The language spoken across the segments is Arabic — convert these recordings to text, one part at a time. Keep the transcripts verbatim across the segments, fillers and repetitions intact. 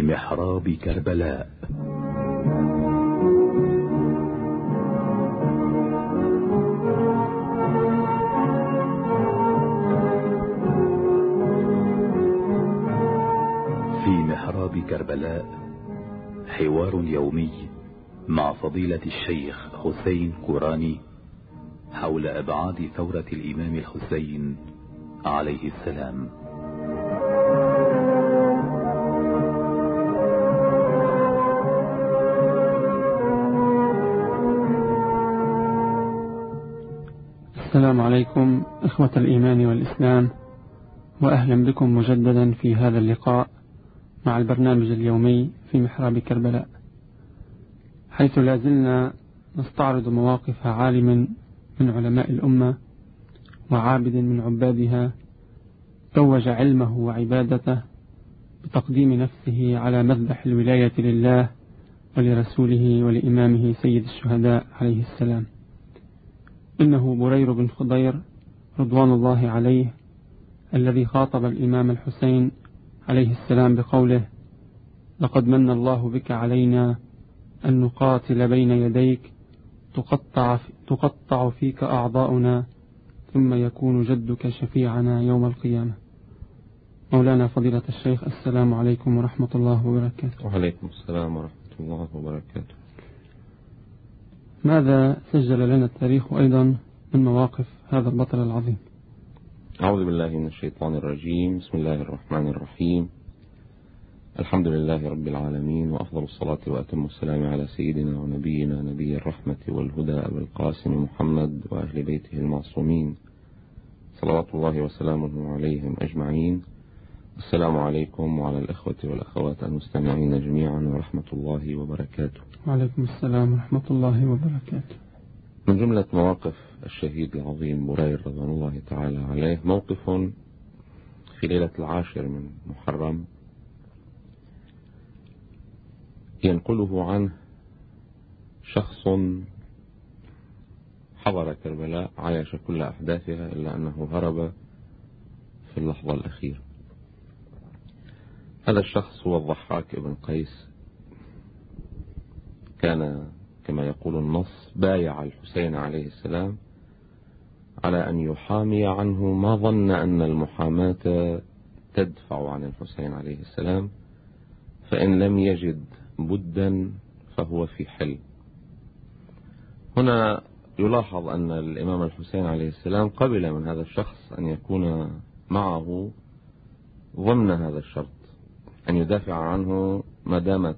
محراب كربلاء. في محراب كربلاء حوار يومي مع فضيلة الشيخ حسين كوراني حول أبعاد ثورة الإمام الحسين عليه السلام. السلام عليكم إخوة الإيمان والإسلام، وأهلا بكم مجددا في هذا اللقاء مع البرنامج اليومي في محراب كربلاء، حيث لازلنا نستعرض مواقف عالم من علماء الأمة وعابد من عبادها توج علمه وعبادته بتقديم نفسه على مذبح الولاية لله ولرسوله ولإمامه سيد الشهداء عليه السلام. إنه برير بن خضير رضوان الله عليه، الذي خاطب الإمام الحسين عليه السلام بقوله: لقد من الله بك علينا أن نقاتل بين يديك تقطع, تقطع فيك أعضاؤنا ثم يكون جدك شفيعنا يوم القيامة. مولانا فضيلة الشيخ، السلام عليكم ورحمة الله وبركاته. وعليكم السلام ورحمة الله وبركاته. ماذا سجل لنا التاريخ أيضا من مواقف هذا البطل العظيم؟ أعوذ بالله من الشيطان الرجيم. بسم الله الرحمن الرحيم. الحمد لله رب العالمين، وأفضل الصلاة وأتم السلام على سيدنا ونبينا نبي الرحمة والهدى أبي القاسم محمد وأهل بيته المعصومين صلوات الله وسلامه عليهم أجمعين. السلام عليكم وعلى الإخوة والأخوات المستمعين جميعا ورحمة الله وبركاته. وعليكم السلام ورحمة الله وبركاته. من جملة مواقف الشهيد العظيم برير رضوان الله تعالى عليه موقف في ليلة العاشر من محرم ينقله عنه شخص حضر كربلاء عايش كل أحداثها إلا أنه هرب في اللحظة الأخيرة. هذا الشخص هو الضحاك ابن قيس، كان كما يقول النص بايع الحسين عليه السلام على أن يحامي عنه ما ظن أن المحاماة تدفع عن الحسين عليه السلام، فإن لم يجد بدا فهو في حل. هنا يلاحظ أن الإمام الحسين عليه السلام قبل من هذا الشخص أن يكون معه ضمن هذا الشرط، أن يدافع عنه ما دامت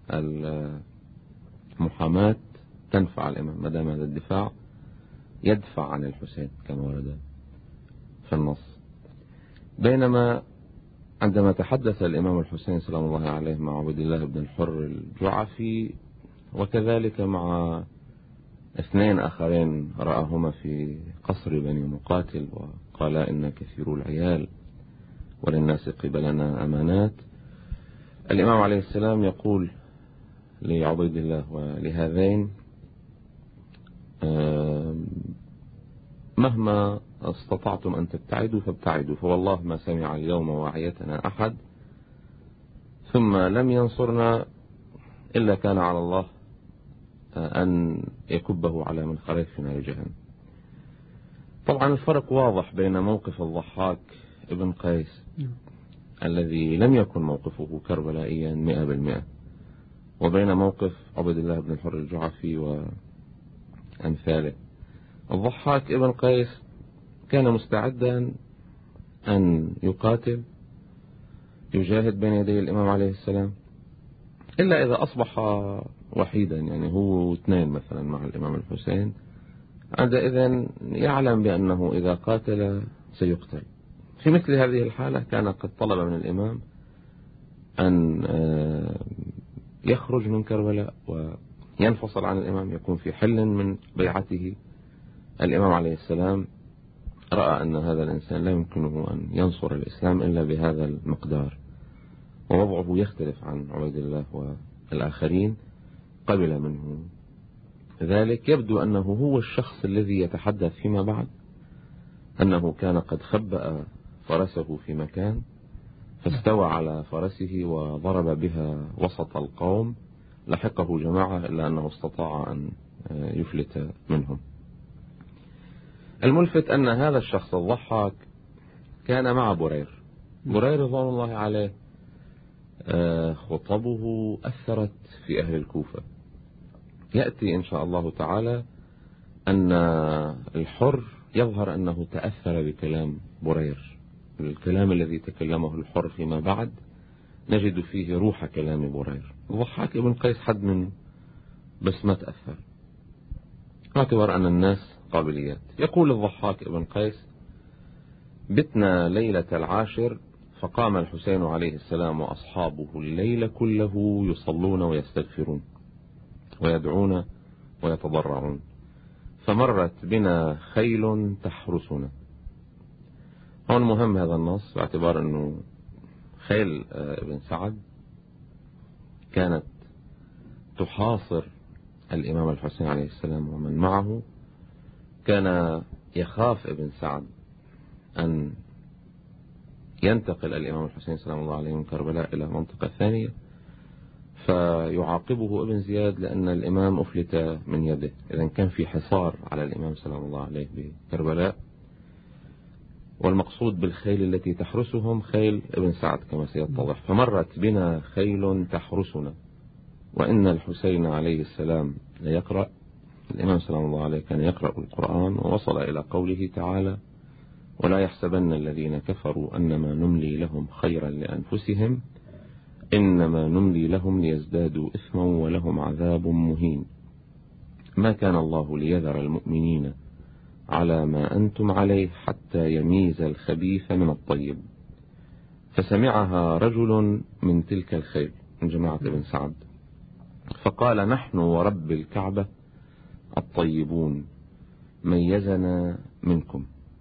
المحاماة تنفع الإمام، ما دام هذا الدفاع يدفع عن الحسين كما ورد في النص. بينما عندما تحدث الإمام الحسين سلام الله عليه مع عبد الله بن الحر الجعفي وكذلك مع اثنين آخرين رآهما في قصر بني مقاتل وقال إن كثير العيال وللناس قبلنا أمانات، الإمام عليه السلام يقول لعبيد الله ولهذين: مهما استطعتم أن تبتعدوا فابتعدوا، فوالله ما سمع اليوم واعيتنا أحد ثم لم ينصرنا إلا كان على الله أن يكبه على منخره في نار جهنم. طبعا الفرق واضح بين موقف الضحاك ابن قيس الذي لم يكن موقفه كربلائيا مئة بالمئة وبين موقف عبد الله بن الحر الجعفي وأمثاله. الضحاك ابن قيس كان مستعدا أن يقاتل يجاهد بين يدي الإمام عليه السلام، إلا إذا أصبح وحيدا، يعني هو اثنين مثلا مع الإمام الحسين، عندئذ يعلم بأنه إذا قاتل سيقتل. في مثل هذه الحالة كان قد طلب من الإمام أن يخرج من كربلاء وينفصل عن الإمام، يكون في حل من بيعته. الإمام عليه السلام رأى أن هذا الإنسان لا يمكنه أن ينصر الإسلام إلا بهذا المقدار، ووضعه يختلف عن عبيد الله والآخرين، قبل منه ذلك. يبدو أنه هو الشخص الذي يتحدث فيما بعد أنه كان قد خبأ فرسه في مكان فاستوى على فرسه وضرب بها وسط القوم، لحقه جماعة إلا أنه استطاع أن يفلت منهم. الملفت أن هذا الشخص الضحاك كان مع برير. برير رضوان الله عليه خطبه أثرت في أهل الكوفة. يأتي إن شاء الله تعالى أن الحر يظهر أنه تأثر بكلام برير. الكلام الذي تكلمه الحر فيما بعد نجد فيه روح كلام برير. الضحاك ابن قيس حد منه بس ما تأثر، اعتبر أن الناس قابليات. يقول الضحاك ابن قيس: بتنا ليلة العاشر فقام الحسين عليه السلام وأصحابه الليل كله يصلون ويستغفرون ويدعون ويتضرعون، فمرت بنا خيل تحرسنا. هون مهم هذا النص باعتبار أنه خيل ابن سعد كانت تحاصر الإمام الحسين عليه السلام ومن معه. كان يخاف ابن سعد أن ينتقل الإمام الحسين سلام الله عليه من كربلاء إلى منطقة ثانية فيعاقبه ابن زياد، لأن الإمام أفلت من يده. إذن كان في حصار على الإمام سلام الله عليه بكربلاء، والمقصود بالخيل التي تحرسهم خيل ابن سعد كما سيتضح. فمرت بنا خيل تحرسنا وإن الحسين عليه السلام ليقرأ. الإمام سلام الله عليه كان يقرأ القرآن، ووصل إلى قوله تعالى: ولا يحسبن الذين كفروا أنما نملي لهم خيرا لأنفسهم إنما نملي لهم ليزدادوا إثما ولهم عذاب مهين. ما كان الله ليذر المؤمنين على ما أنتم عليه حتى يميز الخبيث من الطيب. فسمعها رجل من تلك الخيل من جماعة ابن سعد فقال: نحن ورب الكعبة الطيبون ميزنا منكم.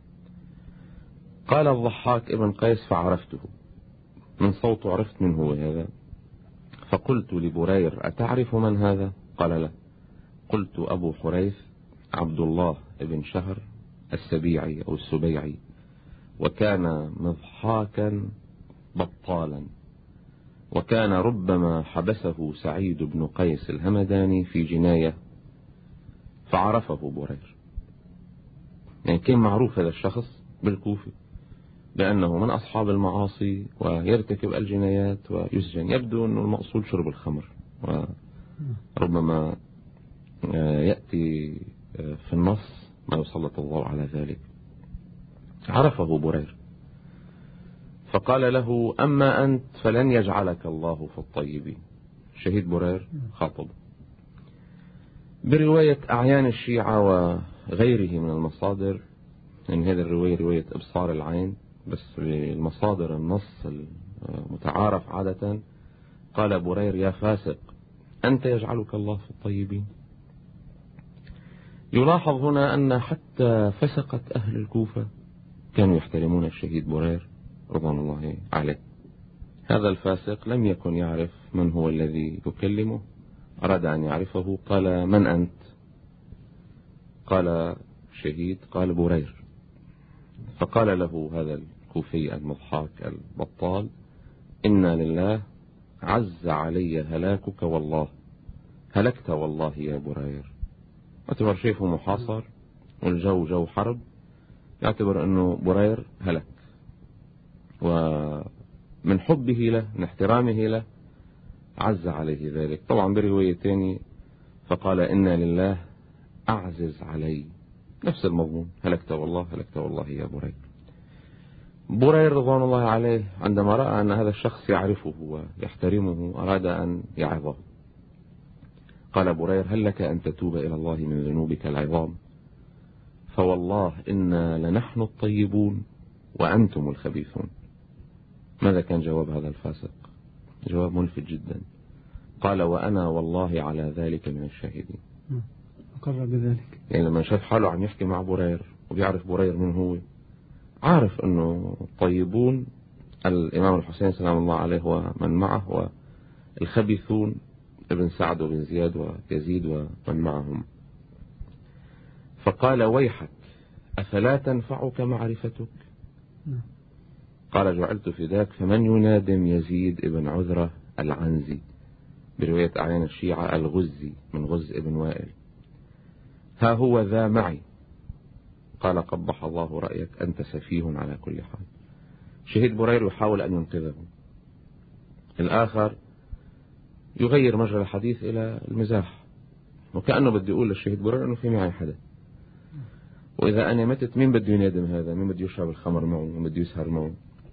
قال الضحاك ابن قيس: فعرفته من صوت، عرفت من هو هذا. فقلت لبرير: أتعرف من هذا؟ قال: لا. قلت: أبو حريث عبد الله ابن شهر السبيعي أو السبيعي، وكان مضحاكا بطالا، وكان ربما حبسه سعيد بن قيس الهمداني في جناية فعرفه برير. يعني كان معروف هذا الشخص بالكوفة لأنه من أصحاب المعاصي ويرتكب الجنايات ويسجن. يبدو أنه المقصود شرب الخمر، وربما يأتي في النص ما يسلط الضوء على ذلك. عرفه برير فقال له: أما أنت فلن يجعلك الله في الطيبين. شهيد برير خاطب. برواية أعيان الشيعة وغيره من المصادر، يعني هذه الرواية رواية إبصار العين، بس بالمصادر النص المتعارف عادة قال برير: يا فاسق أنت يجعلك الله في الطيبين. يلاحظ هنا أن حتى فسقة أهل الكوفة كانوا يحترمون الشهيد برير رضوان الله عليه. هذا الفاسق لم يكن يعرف من هو الذي يكلمه، أراد أن يعرفه. قال: من أنت؟ قال: شهيد. قال: برير. فقال له هذا الكوفي المضحاك البطال: إنا لله عز علي هلاكك والله، هلكت والله يا برير. اعتبر شيفه محاصر والجو جو حرب، يعتبر أنه برير هلك، ومن حبه له من احترامه له عز عليه ذلك. طبعا بروايتين فقال: إنا لله أعزز علي، نفس المضمون، هلكت والله هلكت والله يا برير. برير رضوان الله عليه عندما رأى أن هذا الشخص يعرفه ويحترمه أراد أن يعظه. قال برير: هل لك أن تتوب إلى الله من ذنوبك العظام؟ فوالله إنا لنحن الطيبون وأنتم الخبيثون. ماذا كان جواب هذا الفاسق؟ جواب ملفت جدا. قال: وأنا والله على ذلك من الشاهدين. أقر بذلك. يعني لما شاف حاله عم يحكي مع برير وبيعرف برير من هو، عارف أنه الطيبون الإمام الحسين سلام الله عليه ومن معه، والخبيثون ابن سعد وابن زياد ويزيد ومن معهم. فقال: ويحك أفلا تنفعك معرفتك؟ قال جعلت فداك فمن ينادم يزيد ابن عذرة العنزي، برواية أعيان الشيعة الغزي من غز ابن وائل. ها هو ذا معي، قال قبح الله رأيك أنت سفيه على كل حال. شهيد برير يحاول أن ينقذه، الآخر يغير مجرى الحديث إلى المزاح، وكأنه بدي يقول للشهيد برير أنه في معي حدا، وإذا أنا متت مين بده ينادم هذا، مين بده يشرب الخمر معه، مين بده يسهر معه.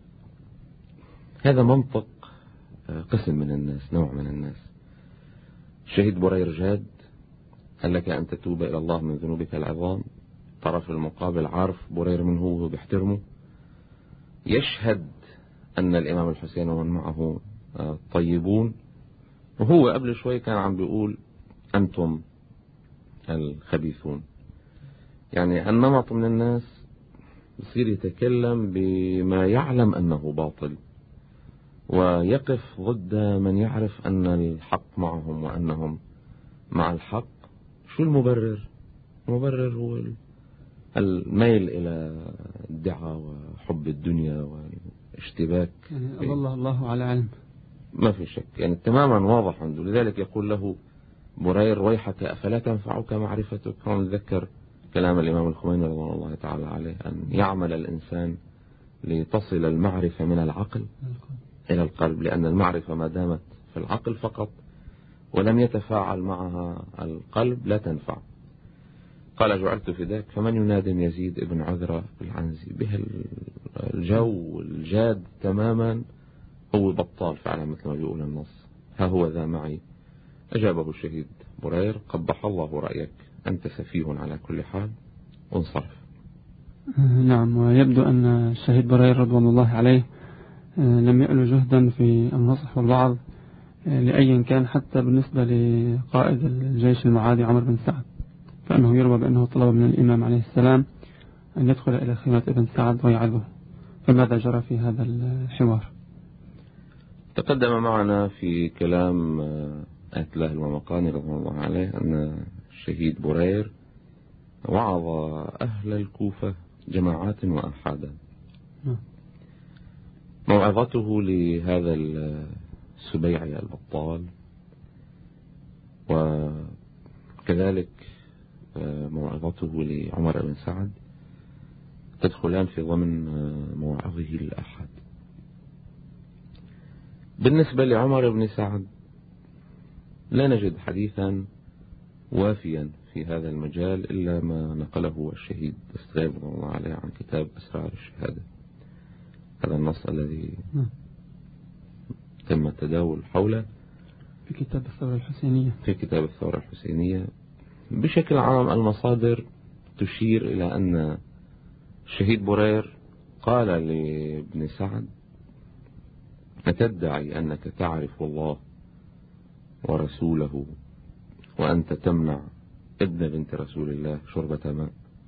هذا منطق قسم من الناس، نوع من الناس. الشهيد برير جاد، هل لك أن تتوب إلى الله من ذنوبك العظام. طرف المقابل عارف برير من هو بيحترمه، يشهد أن الإمام الحسين ومن معه طيبون، وهو قبل شوي كان عم بيقول أنتم الخبيثون. يعني النمط من الناس يصير يتكلم بما يعلم أنه باطل، ويقف ضد من يعرف أن الحق معهم وأنهم مع الحق. شو المبرر؟ المبرر هو الميل إلى الدعاء وحب الدنيا والاشتباك. يعني الله الله على علم، ما في شك، يعني تماما واضح عنده. لذلك يقول له برير ويحك أفلا تنفعك معرفتك. هون نذكر كلام الإمام الخميني رضوان الله تعالى عليه، أن يعمل الإنسان لتصل المعرفة من العقل إلى القلب، لأن المعرفة ما دامت في العقل فقط ولم يتفاعل معها القلب لا تنفع. قال جعلت فداك فمن ينادم يزيد ابن عذرة العنزي. به الجو الجاد تماما، هو بطال فعلا مثل ما بيقول النص. ها هو ذا معي. أجابه الشهيد برير قبح الله رأيك أنت سفيه على كل حال، وانصرف. نعم. ويبدو أن الشهيد برير رضوان الله عليه لم يأل جهدا في النصح والوعظ لأي كان، حتى بالنسبة لقائد الجيش المعادي عمر بن سعد، فأنه يروى بأنه طلب من الإمام عليه السلام أن يدخل إلى خيمة ابن سعد ويعظه. فماذا جرى في هذا الحوار؟ تقدم معنا في كلام آية الله المقاني رضوان الله عليه أن الشهيد برير وعظ أهل الكوفة جماعات وأحادا. موعظته لهذا السبيعي البطال، وكذلك موعظته لعمر بن سعد، تدخلان في ضمن موعظه الأحد. بالنسبة لعمر بن سعد لا نجد حديثا وافيا في هذا المجال إلا ما نقله الشهيد دستغيب رضي الله عليه عن كتاب أسرار الشهادة. هذا النص الذي تم التداول حوله في كتاب الثورة الحسينية. في كتاب الثورة الحسينية بشكل عام المصادر تشير إلى أن الشهيد برير قال لابن سعد أتدعي أنك تعرف الله ورسوله وأنت تمنع ابن بنت رسول الله شربة ماء؟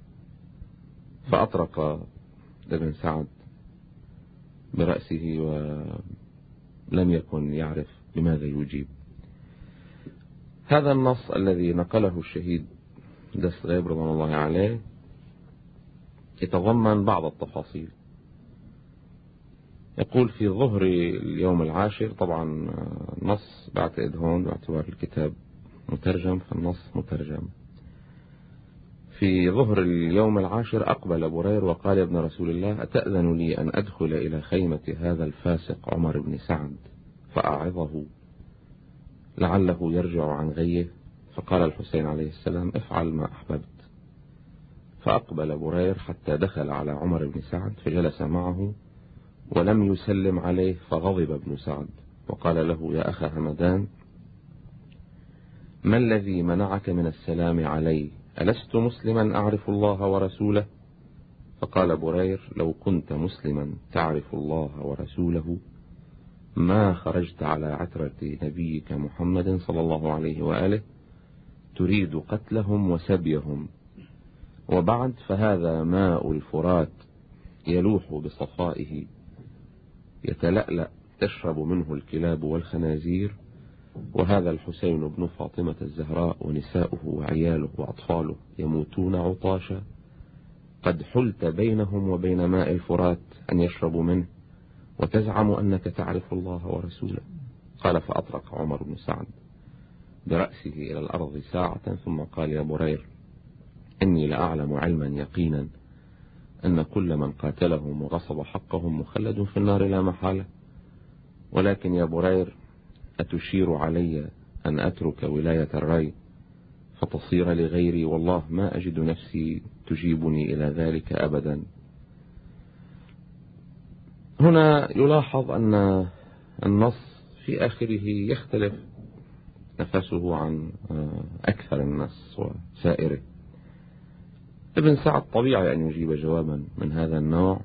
فأطرق ابن سعد برأسه ولم يكن يعرف بماذا يجيب. هذا النص الذي نقله الشهيد دستغيب رضوان الله عليه يتضمن بعض التفاصيل. يقول في ظهر اليوم العاشر، طبعا النص بعتقد هون باعتبار الكتاب مترجم فالنص مترجم. في ظهر اليوم العاشر أقبل برير وقال يا ابن رسول الله أتأذن لي أن أدخل إلى خيمة هذا الفاسق عمر بن سعد فأعظه لعله يرجع عن غيه؟ فقال الحسين عليه السلام افعل ما أحببت. فأقبل برير حتى دخل على عمر بن سعد فجلس معه ولم يسلم عليه، فغضب ابن سعد وقال له يا أخا همدان ما الذي منعك من السلام علي؟ ألست مسلما أعرف الله ورسوله؟ فقال برير لو كنت مسلما تعرف الله ورسوله ما خرجت على عترة نبيك محمد صلى الله عليه وآله تريد قتلهم وسبيهم. وبعد فهذا ماء الفرات يلوح بصفائه يتلألأ تشرب منه الكلاب والخنازير، وهذا الحسين بن فاطمة الزهراء ونساؤه وعياله وأطفاله يموتون عطاشا، قد حلت بينهم وبين ماء الفرات أن يشربوا منه وتزعم أنك تعرف الله ورسوله. قال فأطرق عمر بن سعد برأسه إلى الأرض ساعة ثم قال يا برير إني لأعلم علما يقينا أن كل من قاتلهم وغصب حقهم مخلد في النار لا محالة، ولكن يا برير أتشير علي أن أترك ولاية الري فتصير لغيري؟ والله ما أجد نفسي تجيبني إلى ذلك أبدا. هنا يلاحظ أن النص في آخره يختلف نفسه عن أكثر النص وسائره. ابن سعد طبيعي أن يجيب جوابا من هذا النوع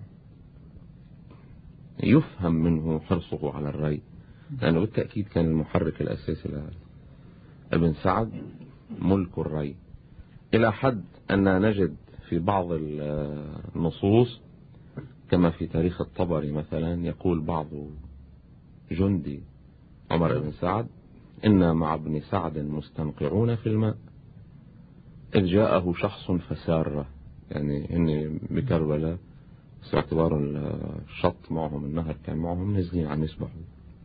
يفهم منه حرصه على الري، لأنه بالتأكيد كان المحرك الأساسي لابن سعد ملك الري، إلى حد أن نجد في بعض النصوص كما في تاريخ الطبري مثلا يقول بعض جندي عمر بن سعد إن مع ابن سعد مستنقعون في الماء إذ جاءه شخص فساره، يعني إني بكربلاء باعتبار الشط معهم النهر كان معهم نزلين عن يسبحوا،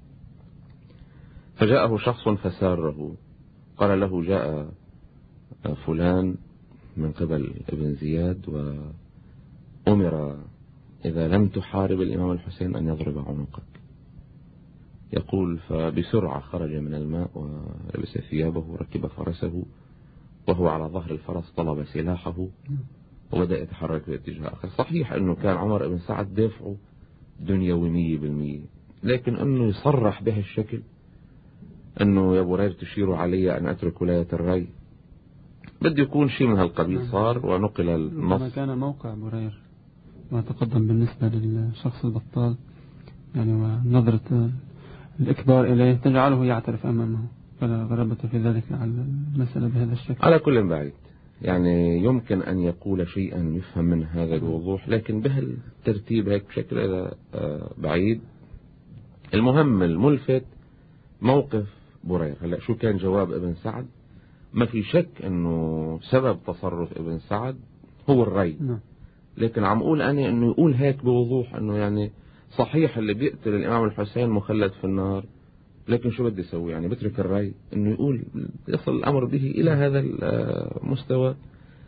فجاءه شخص فساره قال له جاء فلان من قبل ابن زياد وأمر إذا لم تحارب الإمام الحسين أن يضرب عنقك. يقول فبسرعة خرج من الماء ولبس ثيابه وركب فرسه وهو على ظهر الفرس طلب سلاحه وبدأ يتحرك باتجاه آخر. صحيح أنه كان عمر بن سعد دافعه دنيوي مية بالمية، لكن أنه يصرح به الشكل أنه يا برير تشير علي أن أترك ولاية الري بده يكون شيء من هالقبيل صار ونقل النص. ما كان موقع برير ما تقدم بالنسبة للشخص البطال يعني ونظرة الإكبار إليه تجعله يعترف أمامه، فلا غرابة في ذلك على المسألة بهذا الشكل. على كل بعيد يعني يمكن أن يقول شيئا يفهم من هذا بوضوح، لكن بهالترتيب هيك بشكل بعيد. المهم الملفت موقف برير. هلأ شو كان جواب ابن سعد؟ ما في شك أنه سبب تصرف ابن سعد هو الري، لكن عم أقول أنا أنه يقول هيك بوضوح أنه يعني صحيح اللي بيقتل الإمام الحسين مخلد في النار، لكن شو بدي أسوي يعني بترك الري؟ أنه يقول يصل الأمر به إلى هذا المستوى.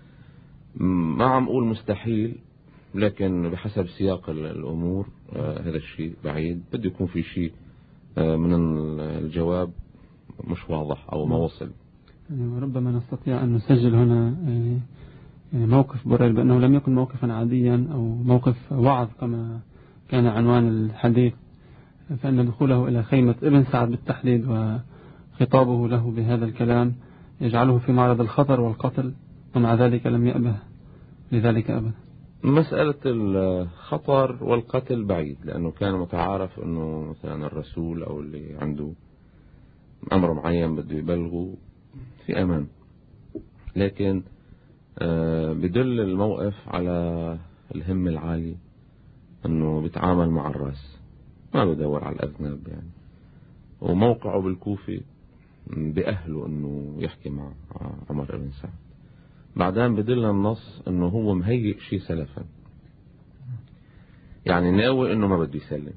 ما عم أقول مستحيل، لكن بحسب سياق الأمور هذا الشيء بعيد. بده يكون في شيء من الجواب مش واضح أو ما وصل. يعني ربما نستطيع أن نسجل هنا يعني موقف برير بأنه لم يكن موقفا عاديا أو موقف وعظ كما كان عنوان الحديث، فإن دخوله إلى خيمة ابن سعد بالتحديد وخطابه له بهذا الكلام يجعله في معرض الخطر والقتل، ومع ذلك لم يأبه لذلك أبدا. مسألة الخطر والقتل بعيد، لأنه كان متعارف أنه مثلا الرسول أو اللي عنده أمر معين بده يبلغه في أمان، لكن بدل الموقف على الهم العالي أنه بيتعامل مع الرأس ما بدور على الأذناب يعني، وموقعه بالكوفة بأهله أنه يحكي مع عمر بن سعد. بعدين بدل النص أنه هو مهيئ شيء سلفا، يعني ناوي أنه ما بده يسلم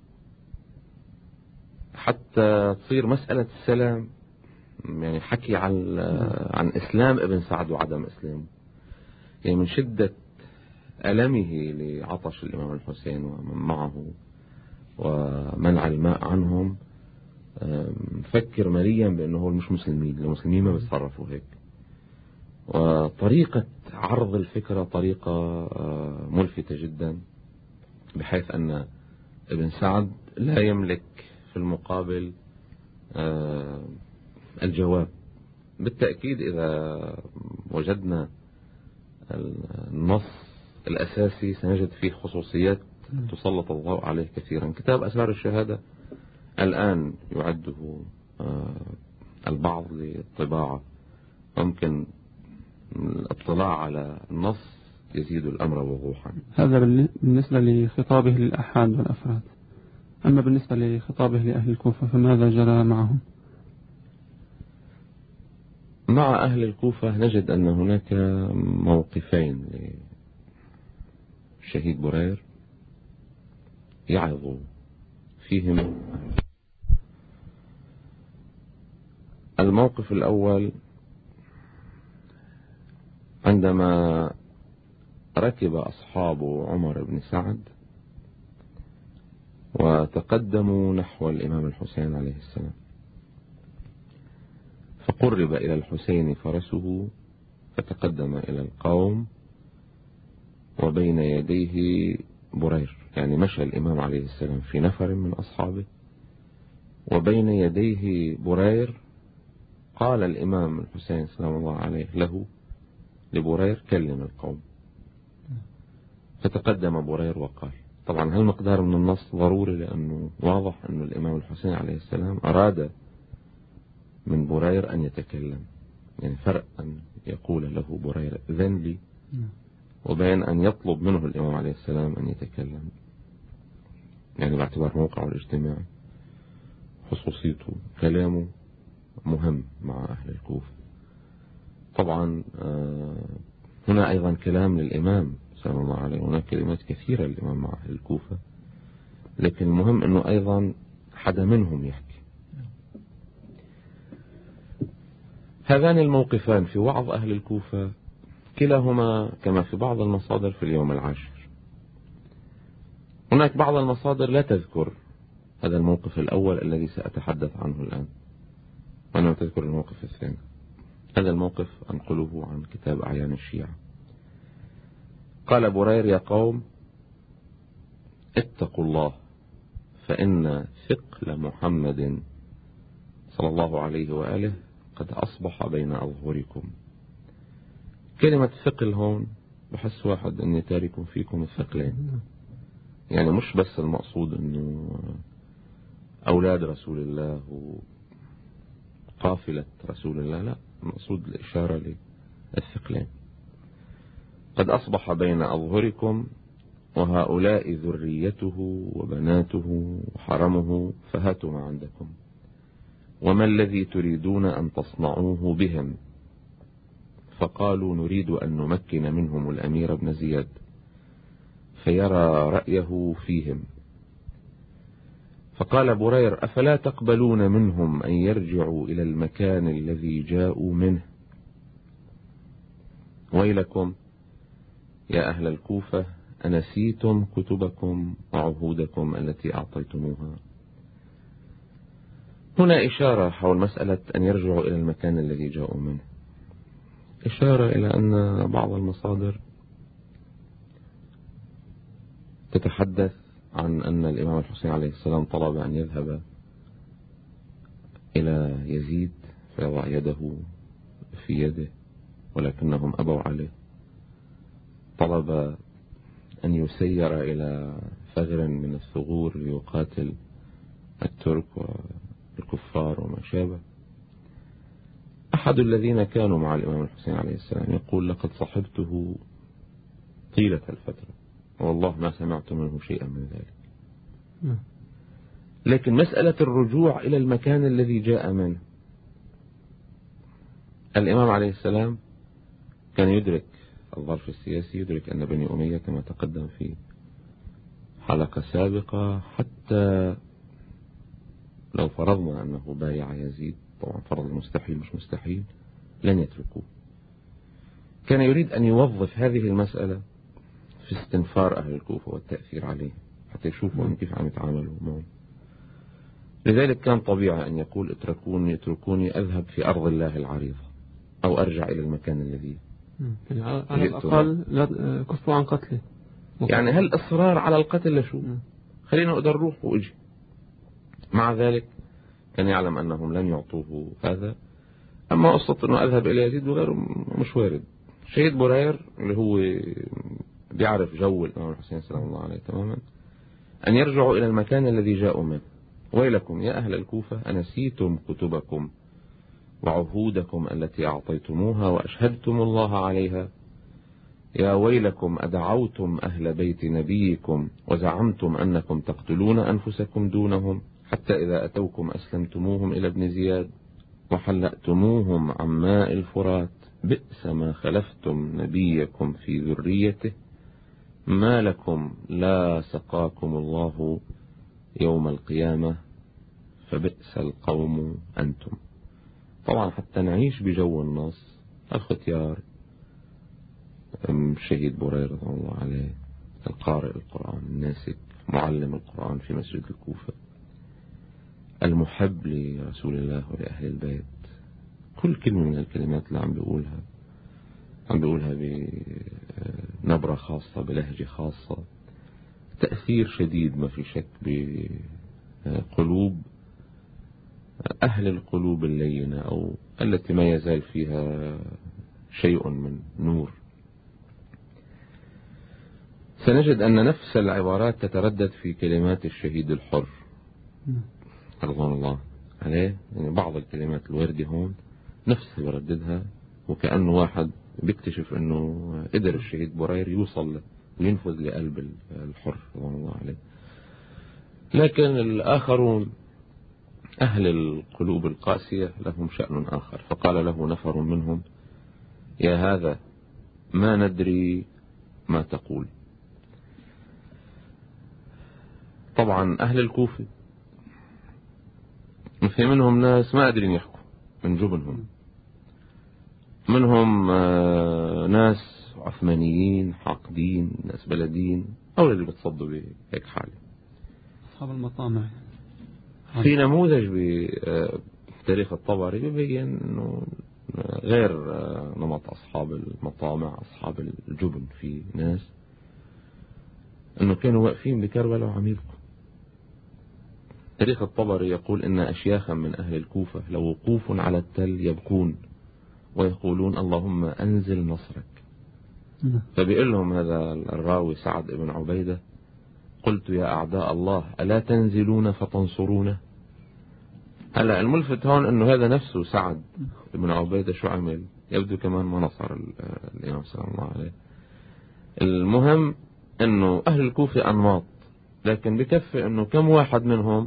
حتى تصير مسألة السلام. يعني حكي عن عن إسلام ابن سعد وعدم إسلامه، يعني من شدة ألمه لعطش الإمام الحسين ومن معه ومنع الماء عنهم فكر مليا بأنه هو مش مسلمين، المسلمين ما بيتصرفوا هيك. وطريقة عرض الفكرة طريقة ملفتة جدا، بحيث أن ابن سعد لا يملك في المقابل الجواب. بالتأكيد إذا وجدنا النص الأساسي سنجد فيه خصوصيات تسلط الضوء عليه كثيرا. كتاب أسرار الشهادة الآن يعده البعض للطباعة، ممكن الاطلاع على النص يزيد الأمر وضوحا. هذا بالنسبة لخطابه للأحاد والأفراد. أما بالنسبة لخطابه لأهل الكوفة فماذا جرى معهم؟ مع أهل الكوفة نجد أن هناك موقفين للشهيد برير يعظ فيهم. الموقف الأول عندما ركب أصحاب عمر بن سعد وتقدموا نحو الإمام الحسين عليه السلام، فقرب إلى الحسين فرسه فتقدم إلى القوم وبين يديه برير، يعني مشى الإمام عليه السلام في نفر من أصحابه وبين يديه برير. قال الإمام الحسين سلام الله عليه له لبرير كلم القوم، فتقدم برير وقال. طبعا هالمقدار من النص ضروري لأنه واضح أن الإمام الحسين عليه السلام أراد من برير أن يتكلم، يعني فرق أن يقول له برير إذن لي وبين أن يطلب منه الإمام عليه السلام أن يتكلم، يعني باعتبار موقعه الاجتماعي خصوصيته كلامه مهم مع أهل الكوفة. طبعا هنا أيضا كلام للإمام سلام الله عليه، هناك كلمات كثيرة للإمام مع أهل الكوفة، لكن المهم أنه أيضا حدا منهم يحكي. هذان الموقفان في وعظ أهل الكوفة كلاهما كما في بعض المصادر في اليوم العاشر. هناك بعض المصادر لا تذكر هذا الموقف الأول الذي سأتحدث عنه الآن، وأنا تذكر الموقف الثاني. هذا الموقف أنقله عن كتاب أعيان الشيعة. قال برير: يا قوم اتقوا الله، فإن ثقل محمد صلى الله عليه وآله قد أصبح بين أظهركم. كلمة ثقل هون بحس واحد أني تارك فيكم الثقلين، يعني مش بس المقصود أنه أولاد رسول الله وقافلة رسول الله، لا، المقصود الإشارة للثقلين. قد أصبح بين أظهركم وهؤلاء ذريته وبناته وحرمه، فهاتوا ما عندكم، وما الذي تريدون أن تصنعوه بهم؟ فقالوا: نريد أن نمكن منهم الأمير بن زياد فيرى رأيه فيهم. فقال برير: أفلا تقبلون منهم أن يرجعوا إلى المكان الذي جاءوا منه؟ ويلكم يا أهل الكوفة، أنسيتم كتبكم وعهودكم التي أعطيتموها؟ هنا إشارة حول مسألة أن يرجعوا إلى المكان الذي جاءوا منه، إشارة إلى أن بعض المصادر تتحدث عن أن الإمام الحسين عليه السلام طلب أن يذهب إلى يزيد فيضع يده في يده، ولكنهم أبوا عليه. طلب أن يسير إلى ثغر من الثغور ليقاتل الترك والكفار وما شابه. أحد الذين كانوا مع الإمام الحسين عليه السلام يقول: لقد صحبته طيلة الفترة والله ما سمعت منه شيئا من ذلك. لكن مسألة الرجوع إلى المكان الذي جاء منه، الإمام عليه السلام كان يدرك الظرف السياسي، يدرك أن بني أمية كما تقدم في حلقة سابقة، حتى لو فرضنا أنه بايع يزيد، طبعا فرض المستحيل مش مستحيل، لن يتركوه. كان يريد أن يوظف هذه المسألة في استنفار أهل الكوفة والتأثير عليه حتى يشوفوا أن كيف عم يتعاملوا معه. لذلك كان طبيعي أن يقول: اتركوني اتركوني أذهب في أرض الله العريضة، أو أرجع إلى المكان الذي يعني على الأقل لا كفوا عن قتله. يعني هل إصرار على القتل لشو؟ خلينا أقدر روح وإجي. مع ذلك كان يعلم أنهم لن يعطوه هذا. أما قصة أنه أذهب إلى يزيد وغيره مش وارد. شهيد برير اللي هو بيعرف جو الإمام الحسين سلام الله عليه تماما، أن يرجعوا إلى المكان الذي جاءوا منه. ويلكم يا أهل الكوفة، أنسيتم كتبكم وعهودكم التي أعطيتموها وأشهدتم الله عليها؟ يا ويلكم، أدعوتم أهل بيت نبيكم وزعمتم أنكم تقتلون أنفسكم دونهم، حتى إذا أتوكم أسلمتموهم إلى ابن زياد وحلأتموهم عن ماء الفرات. بئس ما خلفتم نبيكم في ذريته، ما لكم لا سقاكم الله يوم القيامة فبئس القوم أنتم. طبعا حتى نعيش بجو النص، الختيار، الشهيد بريرة رضي الله عليه، القارئ القرآن الناسك، معلم القرآن في مسجد الكوفة، المحب لرسول الله ولأهل البيت، كل كلمة من الكلمات اللي عم بيقولها عم بيقولها بنبرة خاصة، بلهجة خاصة، تأثير شديد ما في شك بقلوب أهل القلوب اللينة أو التي ما يزال فيها شيء من نور. سنجد أن نفس العبارات تتردد في كلمات الشهيد الحر رضوان الله عليه. يعني بعض الكلمات الواردة هون نفسها يرددها، وكأنه واحد بيكتشف أنه قدر الشهيد برير يوصل وينفذ لقلب الحر رضوان الله عليه. لكن الآخرون أهل القلوب القاسية لهم شأن آخر، فقال له نفر منهم: يا هذا ما ندري ما تقول. طبعا أهل الكوفة في منهم ناس ما قادرين يحكوا من جبنهم، منهم ناس عثمانيين حاقدين، ناس بلدين، أو اللي بتصدوا بهيك حالة أصحاب المطامع. في نموذج بتاريخ الطبري بيبين أنه غير نمط أصحاب المطامع، أصحاب الجبن، في ناس أنه كانوا واقفين بكربلاء وعم يبكوا. تاريخ الطبري يقول إن أشياخا من أهل الكوفة لو وقوف على التل يبكون ويقولون اللهم أنزل نصرك. فبيقول لهم هذا الراوي سعد بن عبيدة: قلت يا أعداء الله ألا تنزلون فتنصرونه؟ هلا الملفت هون أنه هذا نفسه سعد بن عبيدة شو عمل؟ يبدو كمان ما نصر الإمام صلى الله عليه. المهم أنه أهل الكوفة أنماط، لكن بكفي أنه كم واحد منهم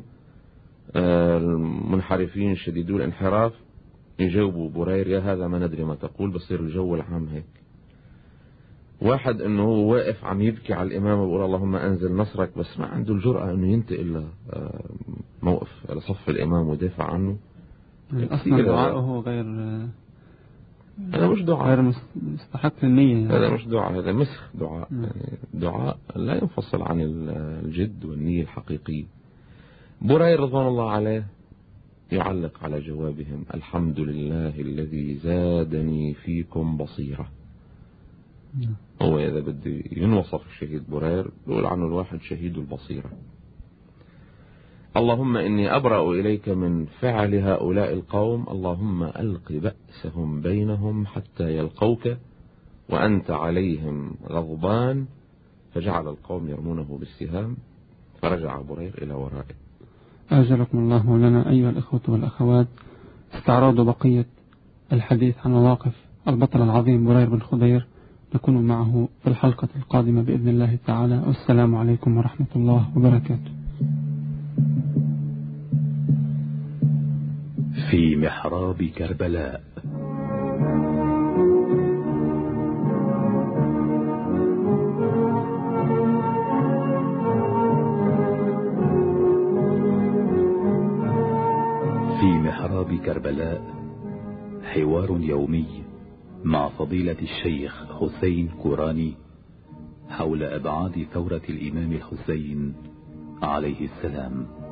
المنحرفين شديدو الانحراف يجاوبوا برير يا هذا ما ندري ما تقول، بصير الجو العام هيك. واحد انه هو واقف عم يبكي على الامام ويقول اللهم انزل نصرك، بس ما عنده الجرأة انه ينتقل موقف لصف الامام ودافع عنه. اصلا دعاءه غير هذا مش دعاء، غير مستحق النية يعني. هذا مش دعاء، هذا مسخ دعاء. يعني دعاء لا ينفصل عن الجد والنية الحقيقية. برير رضوان الله عليه يعلق على جوابهم: الحمد لله الذي زادني فيكم بصيرة. هو إذا بده ينوصف الشهيد برير يقول عنه الواحد شهيد البصيرة. اللهم إني أبرأ إليك من فعل هؤلاء القوم، اللهم ألق بأسهم بينهم حتى يلقوك وأنت عليهم غضبان. فجعل القوم يرمونه بالسهام فرجع برير إلى ورائه. أجركم الله لنا أيها الإخوة والأخوات. استعراض بقية الحديث عن مواقف البطل العظيم برير بن خضير نكون معه في الحلقة القادمة بإذن الله تعالى. والسلام عليكم ورحمة الله وبركاته. في محراب كربلاء. في محراب كربلاء حوار يومي مع فضيلة الشيخ حسين كوراني حول أبعاد ثورة الإمام الحسين عليه السلام.